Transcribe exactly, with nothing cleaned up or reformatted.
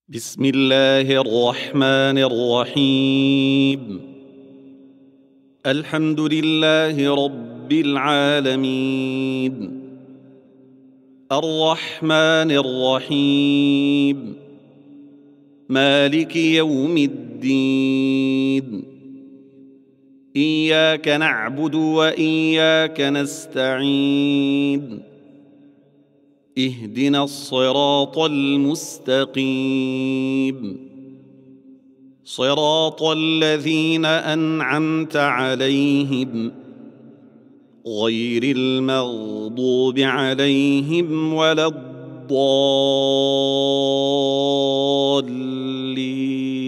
بسم الله الرحمن الرحيم. الحمد لله رب العالمين، الرحمن الرحيم، مالك يوم الدين. إياك نعبد وإياك نستعين، اهدنا الصراط المستقيم، صراط الذين أنعمت عليهم غير المغضوب عليهم ولا الضالين.